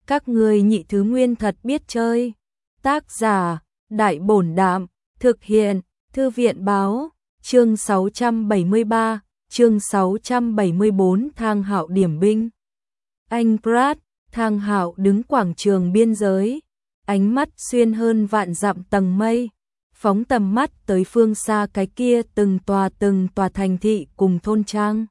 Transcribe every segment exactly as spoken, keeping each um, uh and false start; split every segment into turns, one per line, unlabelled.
Các ngươi nhị thứ nguyên thật biết chơi. Tác giả, Đại Bổn Đạm, thực hiện, Thư viện Báo, chương sáu trăm bảy mươi ba, chương sáu trăm bảy mươi bốn Thang Hạo điểm binh. Anh Pratt, Thang Hạo đứng quảng trường biên giới, ánh mắt xuyên hơn vạn dặm tầng mây, phóng tầm mắt tới phương xa cái kia từng tòa từng tòa thành thị cùng thôn trang.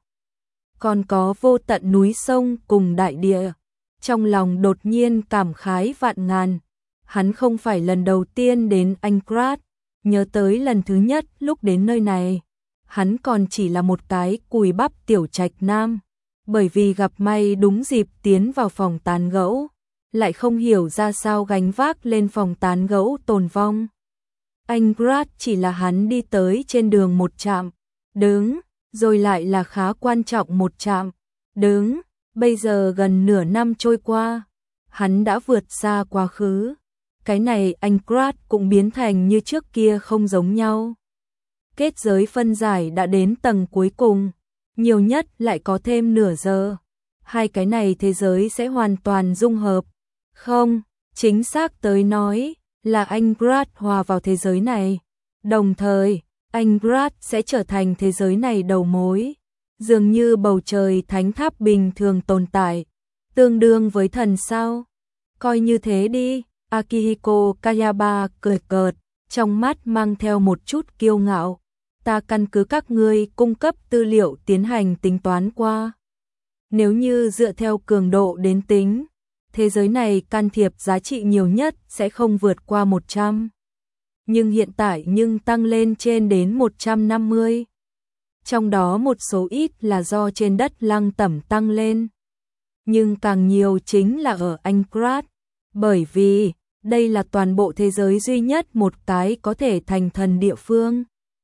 Còn có vô tận núi sông cùng đại địa, trong lòng đột nhiên cảm khái vạn ngàn. Hắn không phải lần đầu tiên đến Ankrat, nhớ tới lần thứ nhất lúc đến nơi này, hắn còn chỉ là một cái cùi bắp tiểu trạch nam, bởi vì gặp may đúng dịp tiến vào phòng tán gẫu, lại không hiểu ra sao gánh vác lên phòng tán gẫu tồn vong. Ankrat chỉ là hắn đi tới trên đường một trạm, đứng, rồi lại là khá quan trọng một trạm, đứng, bây giờ gần nửa năm trôi qua, hắn đã vượt xa quá khứ. Cái này Ankrat cũng biến thành như trước kia không giống nhau. Kết giới phân giải đã đến tầng cuối cùng, nhiều nhất lại có thêm nửa giờ. Hai cái này thế giới sẽ hoàn toàn dung hợp. Không, chính xác tới nói là Ankrat hòa vào thế giới này. Đồng thời, Ankrat sẽ trở thành thế giới này đầu mối. Dường như bầu trời thánh tháp bình thường tồn tại, tương đương với thần sao. Coi như thế đi. Akihiko Kayaba cười cợt, trong mắt mang theo một chút kiêu ngạo. Ta căn cứ các ngươi cung cấp tư liệu tiến hành tính toán qua. Nếu như dựa theo cường độ đến tính, thế giới này can thiệp giá trị nhiều nhất sẽ không vượt qua một trăm. Nhưng hiện tại nhưng tăng lên trên đến một trăm năm mươi. Trong đó một số ít là do trên đất lăng tẩm tăng lên. Nhưng càng nhiều chính là ở Ankrat. Bởi vì, đây là toàn bộ thế giới duy nhất một cái có thể thành thần địa phương.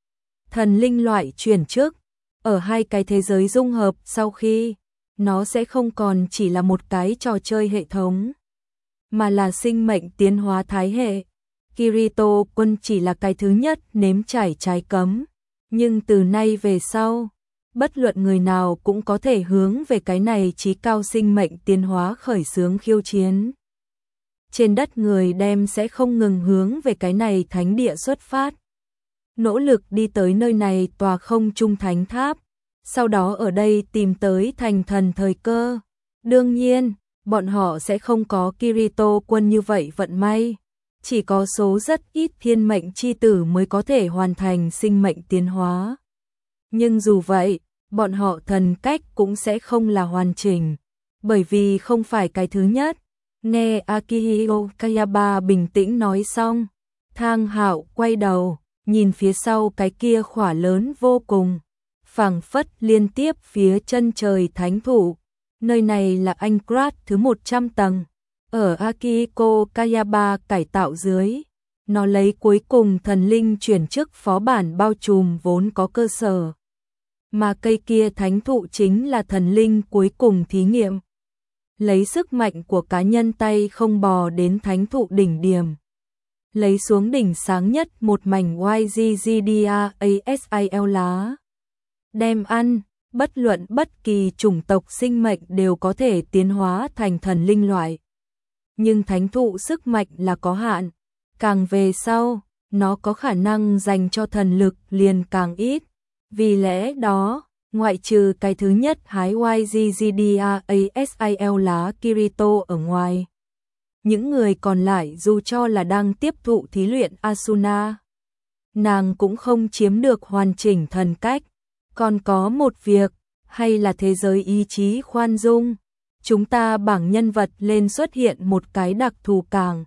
Thần linh loại chuyển chức, ở hai cái thế giới dung hợp sau khi, nó sẽ không còn chỉ là một cái trò chơi hệ thống, mà là sinh mệnh tiến hóa thái hệ. Kirito quân chỉ là cái thứ nhất nếm trải trái cấm, nhưng từ nay về sau, bất luận người nào cũng có thể hướng về cái này chí cao sinh mệnh tiến hóa khởi xướng khiêu chiến. Trên đất người đem sẽ không ngừng hướng về cái này thánh địa xuất phát. Nỗ lực đi tới nơi này tòa không trung thánh tháp, sau đó ở đây tìm tới thành thần thời cơ. Đương nhiên, bọn họ sẽ không có Kirito quân như vậy vận may. Chỉ có số rất ít thiên mệnh chi tử mới có thể hoàn thành sinh mệnh tiến hóa. Nhưng dù vậy, bọn họ thần cách cũng sẽ không là hoàn chỉnh, bởi vì không phải cái thứ nhất. Nghe Akihiko Kayaba bình tĩnh nói xong, Thang Hạo quay đầu, nhìn phía sau cái kia khỏa lớn vô cùng, phảng phất liên tiếp phía chân trời thánh thụ. Nơi này là Ankrat thứ một trăm tầng. Ở Akihiko Kayaba cải tạo dưới, nó lấy cuối cùng thần linh chuyển chức phó bản bao trùm vốn có cơ sở. Mà cây kia thánh thụ chính là thần linh cuối cùng thí nghiệm. Lấy sức mạnh của cá nhân tay không bò đến thánh thụ đỉnh điểm. Lấy xuống đỉnh sáng nhất một mảnh Y G G D A S I L lá. Đem ăn, bất luận bất kỳ chủng tộc sinh mệnh đều có thể tiến hóa thành thần linh loại. Nhưng thánh thụ sức mạnh là có hạn. Càng về sau, nó có khả năng dành cho thần lực liền càng ít. Vì lẽ đó, ngoại trừ cái thứ nhất hái Y G G D A S I L lá Kirito ở ngoài, những người còn lại dù cho là đang tiếp thụ thí luyện Asuna, nàng cũng không chiếm được hoàn chỉnh thần cách. Còn có một việc, hay là thế giới ý chí khoan dung, chúng ta bảng nhân vật lên xuất hiện một cái đặc thù càng.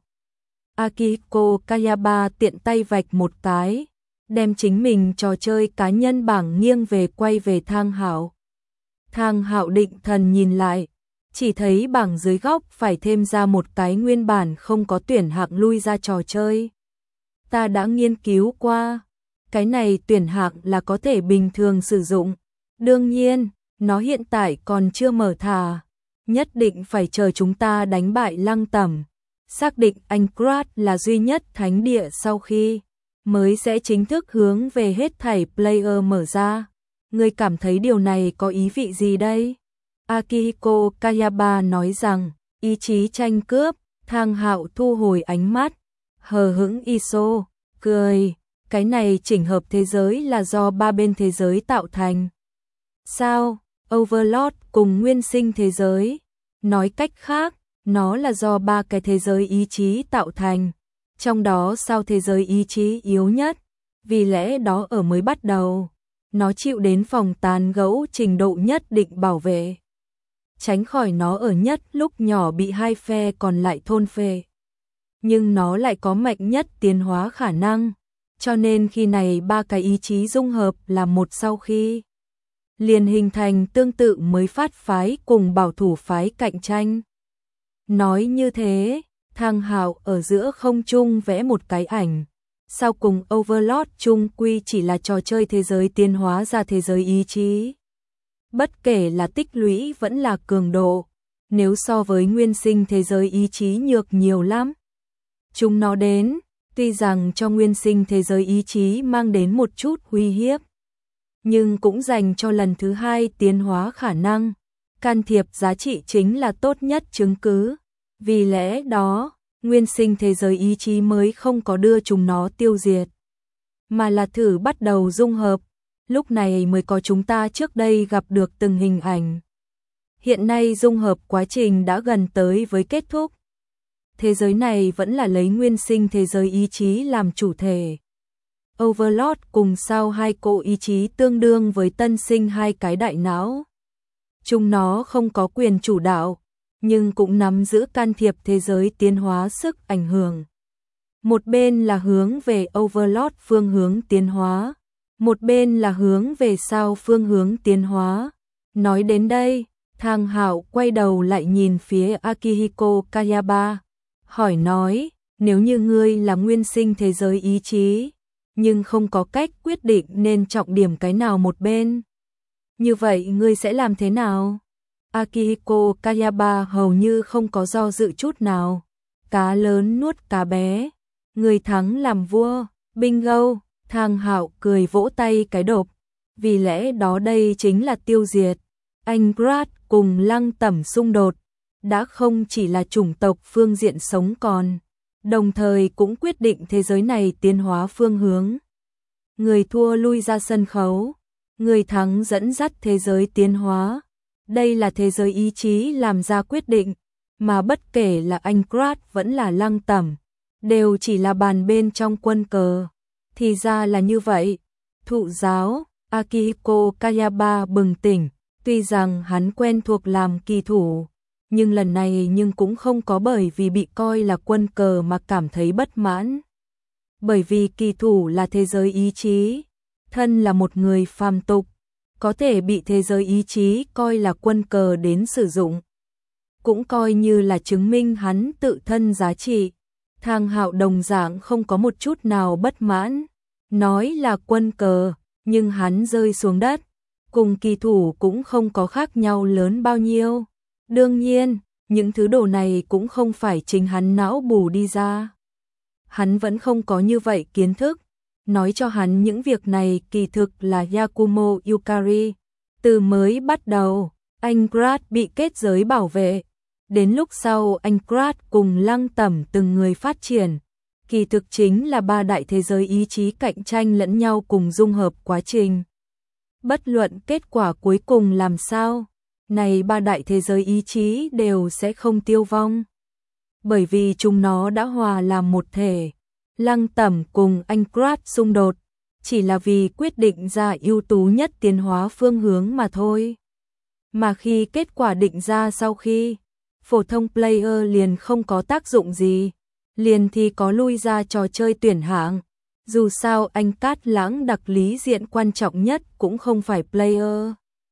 Akihiko Kayaba tiện tay vạch một cái, đem chính mình trò chơi cá nhân bảng nghiêng về quay về Thang Hạo. Thang Hạo định thần nhìn lại, chỉ thấy bảng dưới góc phải thêm ra một cái nguyên bản không có tuyển hạng lui ra trò chơi. Ta đã nghiên cứu qua, cái này tuyển hạng là có thể bình thường sử dụng. Đương nhiên, nó hiện tại còn chưa mở thả, nhất định phải chờ chúng ta đánh bại Lăng Tẩm, xác định Ankrat là duy nhất thánh địa sau khi mới sẽ chính thức hướng về hết thảy player mở ra. Ngươi cảm thấy điều này có ý vị gì đây? Akihiko Kayaba nói rằng, ý chí tranh cướp, Thang Hạo thu hồi ánh mắt, hờ hững Iso, cười, cái này chỉnh hợp thế giới là do ba bên thế giới tạo thành. Sao? Overlord cùng nguyên sinh thế giới. Nói cách khác, nó là do ba cái thế giới ý chí tạo thành. Trong đó sao thế giới ý chí yếu nhất? Vì lẽ đó ở mới bắt đầu, nó chịu đến phòng tàn gẫu trình độ nhất định bảo vệ. Tránh khỏi nó ở nhất lúc nhỏ bị hai phe còn lại thôn phệ. Nhưng nó lại có mạnh nhất tiến hóa khả năng. Cho nên khi này ba cái ý chí dung hợp là một sau khi liền hình thành tương tự mới phát phái cùng bảo thủ phái cạnh tranh. Nói như thế, Thang Hạo ở giữa không trung vẽ một cái ảnh. Sau cùng Overlord chung quy chỉ là trò chơi thế giới tiến hóa ra thế giới ý chí. Bất kể là tích lũy vẫn là cường độ, nếu so với nguyên sinh thế giới ý chí nhược nhiều lắm. Chúng nó đến, tuy rằng cho nguyên sinh thế giới ý chí mang đến một chút uy hiếp, nhưng cũng dành cho lần thứ hai tiến hóa khả năng. Can thiệp giá trị chính là tốt nhất chứng cứ. Vì lẽ đó, nguyên sinh thế giới ý chí mới không có đưa chúng nó tiêu diệt, mà là thử bắt đầu dung hợp. Lúc này mới có chúng ta trước đây gặp được từng hình ảnh. Hiện nay dung hợp quá trình đã gần tới với kết thúc. Thế giới này vẫn là lấy nguyên sinh thế giới ý chí làm chủ thể. Overlord cùng sau hai cỗ ý chí tương đương với tân sinh hai cái đại não. Chúng nó không có quyền chủ đạo, nhưng cũng nắm giữ can thiệp thế giới tiến hóa sức ảnh hưởng. Một bên là hướng về Overlord phương hướng tiến hóa, một bên là hướng về sau phương hướng tiến hóa. Nói đến đây, Thang Hạo quay đầu lại nhìn phía Akihiko Kayaba, hỏi nói, nếu như ngươi là nguyên sinh thế giới ý chí, nhưng không có cách quyết định nên trọng điểm cái nào một bên, như vậy ngươi sẽ làm thế nào? Akihiko Kayaba hầu như không có do dự chút nào. Cá lớn nuốt cá bé, người thắng làm vua, bingo. Thang Hạo cười vỗ tay cái đột. Vì lẽ đó đây chính là tiêu diệt. Anh Grat cùng Lăng Tẩm xung đột, đã không chỉ là chủng tộc phương diện sống còn, đồng thời cũng quyết định thế giới này tiến hóa phương hướng. Người thua lui ra sân khấu, người thắng dẫn dắt thế giới tiến hóa. Đây là thế giới ý chí làm ra quyết định, mà bất kể là anh Grat vẫn là Lăng Tẩm, đều chỉ là bàn bên trong quân cờ. Thì ra là như vậy. Thụ giáo, Akihiko Kayaba bừng tỉnh, tuy rằng hắn quen thuộc làm kỳ thủ, nhưng lần này nhưng cũng không có bởi vì bị coi là quân cờ mà cảm thấy bất mãn. Bởi vì kỳ thủ là thế giới ý chí, thân là một người phàm tục, có thể bị thế giới ý chí coi là quân cờ đến sử dụng, cũng coi như là chứng minh hắn tự thân giá trị. Thang Hạo đồng dạng không có một chút nào bất mãn, nói là quân cờ, nhưng hắn rơi xuống đất, cùng kỳ thủ cũng không có khác nhau lớn bao nhiêu. Đương nhiên, những thứ đồ này cũng không phải chính hắn não bù đi ra. Hắn vẫn không có như vậy kiến thức. Nói cho hắn những việc này kỳ thực là Yakumo Yukari. Từ mới bắt đầu, anh Grat bị kết giới bảo vệ. Đến lúc sau anh Grat cùng Lăng Tẩm từng người phát triển. Kỳ thực chính là ba đại thế giới ý chí cạnh tranh lẫn nhau cùng dung hợp quá trình. Bất luận kết quả cuối cùng làm sao, này ba đại thế giới ý chí đều sẽ không tiêu vong. Bởi vì chúng nó đã hòa làm một thể. Lăng Tẩm cùng anh Grat xung đột, chỉ là vì quyết định ra ưu tú nhất tiến hóa phương hướng mà thôi. Mà khi kết quả định ra sau khi, phổ thông player liền không có tác dụng gì, liền thì có lui ra trò chơi tuyển hạng. Dù sao anh Cát Lãng đặc lý diện quan trọng nhất cũng không phải player,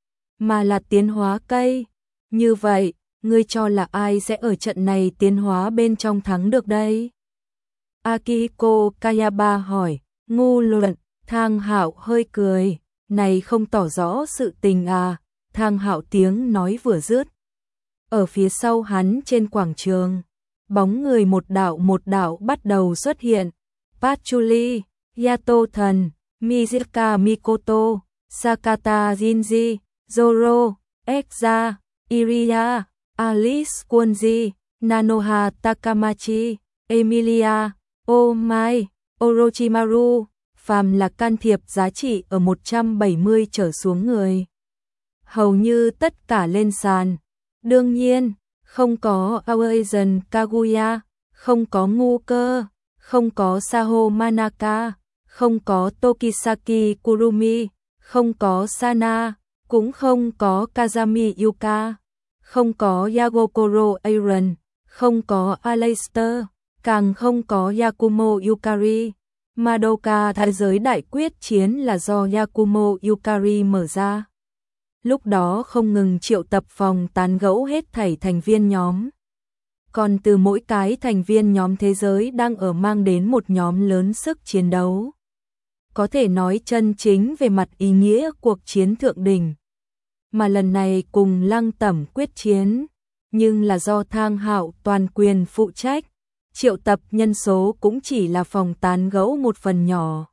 mà là tiến hóa cây. Như vậy, ngươi cho là ai sẽ ở trận này tiến hóa bên trong thắng được đây? Akihiko Kayaba hỏi. Ngu luận. Thang Hạo hơi cười, này không tỏ rõ sự tình à? Thang Hạo tiếng nói vừa dứt, ở phía sau hắn trên quảng trường, bóng người một đạo một đạo bắt đầu xuất hiện. Patchouli, Yato Thần, Mizuka Mikoto, Sakata Jinji, Zoro, Exa, Iria, Alice Kunji, Nanoha Takamachi, Emilia, Omai, Orochimaru, phàm là can thiệp giá trị ở một trăm bảy mươi trở xuống người. Hầu như tất cả lên sàn. Đương nhiên, không có Awasian Kaguya, không có Ngu Cơ, không có Saho Manaka, không có Tokisaki Kurumi, không có Sana, cũng không có Kazami Yuka, không có Yagokoro Aaron, không có Aleister, càng không có Yakumo Yukari. Madoka thế giới đại quyết chiến là do Yakumo Yukari mở ra. Lúc đó không ngừng triệu tập phòng tán gẫu hết thảy thành viên nhóm. Còn từ mỗi cái thành viên nhóm thế giới đang ở mang đến một nhóm lớn sức chiến đấu. Có thể nói chân chính về mặt ý nghĩa cuộc chiến thượng đỉnh. Mà lần này cùng Lăng Tẩm quyết chiến, nhưng là do Thang Hạo toàn quyền phụ trách. Triệu tập nhân số cũng chỉ là phòng tán gẫu một phần nhỏ.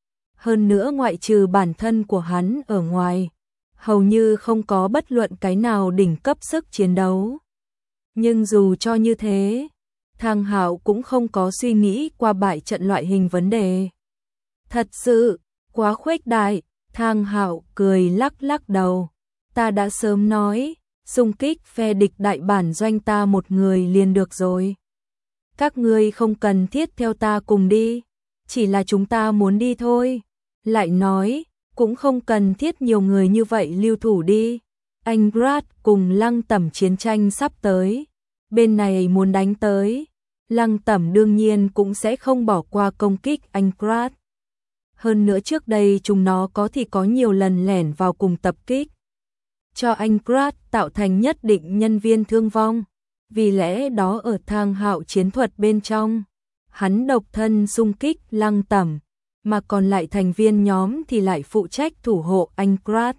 Hơn nữa ngoại trừ bản thân của hắn ở ngoài, hầu như không có bất luận cái nào đỉnh cấp sức chiến đấu. Nhưng dù cho như thế, Thang Hạo cũng không có suy nghĩ qua bại trận loại hình vấn đề. Thật sự, quá khuếch đại, Thang Hạo cười lắc lắc đầu. Ta đã sớm nói, xung kích phe địch đại bản doanh ta một người liền được rồi. Các ngươi không cần thiết theo ta cùng đi, chỉ là chúng ta muốn đi thôi. Lại nói, cũng không cần thiết nhiều người như vậy lưu thủ đi. Anh Brad cùng Lăng Tẩm chiến tranh sắp tới, bên này muốn đánh tới, Lăng Tẩm đương nhiên cũng sẽ không bỏ qua công kích anh Brad. Hơn nữa trước đây chúng nó có thì có nhiều lần lẻn vào cùng tập kích, cho anh Brad tạo thành nhất định nhân viên thương vong. Vì lẽ đó ở Thang Hạo chiến thuật bên trong, hắn độc thân xung kích Lăng Tẩm, mà còn lại thành viên nhóm thì lại phụ trách thủ hộ anh Brad.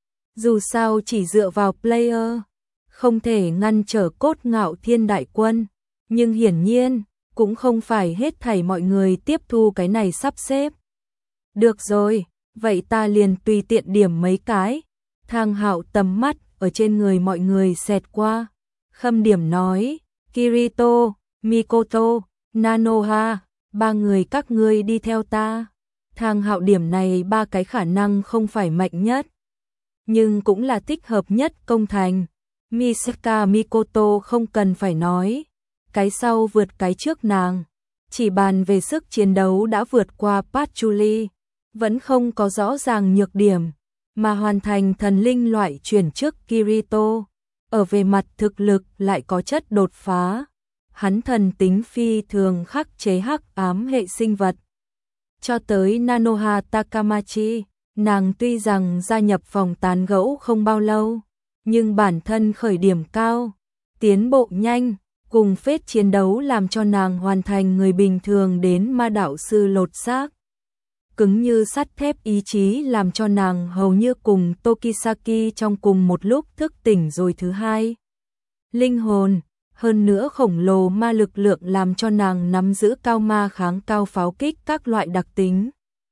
Dù sao chỉ dựa vào player, không thể ngăn trở cốt ngạo thiên đại quân, nhưng hiển nhiên, cũng không phải hết thảy mọi người tiếp thu cái này sắp xếp. Được rồi, vậy ta liền tùy tiện điểm mấy cái. Thang Hạo tầm mắt ở trên người mọi người xẹt qua. Khâm điểm nói, Kirito, Mikoto, Nanoha, ba người các ngươi đi theo ta. Thang Hạo điểm này ba cái khả năng không phải mạnh nhất, nhưng cũng là thích hợp nhất công thành. Misaka Mikoto không cần phải nói, cái sau vượt cái trước nàng. Chỉ bàn về sức chiến đấu đã vượt qua Patchouli, vẫn không có rõ ràng nhược điểm, mà hoàn thành thần linh loại chuyển chức Kirito. Ở về mặt thực lực lại có chất đột phá. Hắn thần tính phi thường khắc chế hắc ám hệ sinh vật. Cho tới Nanoha Takamachi, nàng tuy rằng gia nhập phòng tán gẫu không bao lâu, nhưng bản thân khởi điểm cao, tiến bộ nhanh, cùng phết chiến đấu làm cho nàng hoàn thành người bình thường đến ma đạo sư lột xác. Cứng như sắt thép ý chí làm cho nàng hầu như cùng Tokisaki trong cùng một lúc thức tỉnh rồi thứ hai. Linh hồn, hơn nữa khổng lồ ma lực lượng làm cho nàng nắm giữ cao ma kháng cao pháo kích các loại đặc tính.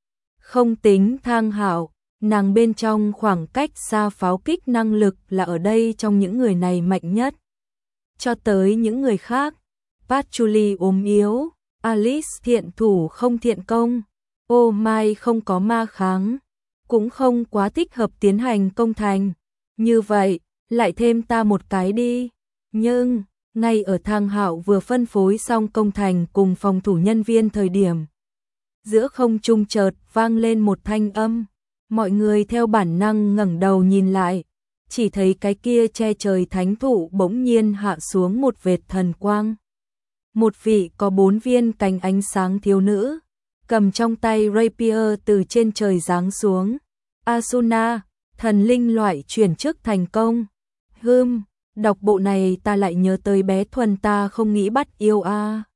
Không tính Thang Hạo, nàng bên trong khoảng cách xa pháo kích năng lực là ở đây trong những người này mạnh nhất. Cho tới những người khác, Patchouli ốm yếu, Alice thiện thủ không thiện công, Ô Mai không có ma kháng, cũng không quá thích hợp tiến hành công thành. Như vậy, lại thêm ta một cái đi. Nhưng, ngay ở Thang Hạo vừa phân phối xong công thành cùng phòng thủ nhân viên thời điểm, giữa không trung chợt vang lên một thanh âm. Mọi người theo bản năng ngẩng đầu nhìn lại, chỉ thấy cái kia che trời thánh thụ bỗng nhiên hạ xuống một vệt thần quang. Một vị có bốn viên cánh ánh sáng thiếu nữ, cầm trong tay rapier từ trên trời giáng xuống. Asuna, thần linh loại chuyển chức thành công. Hừm, đọc bộ này ta lại nhớ tới bé Thuần ta không nghĩ bắt yêu a. À.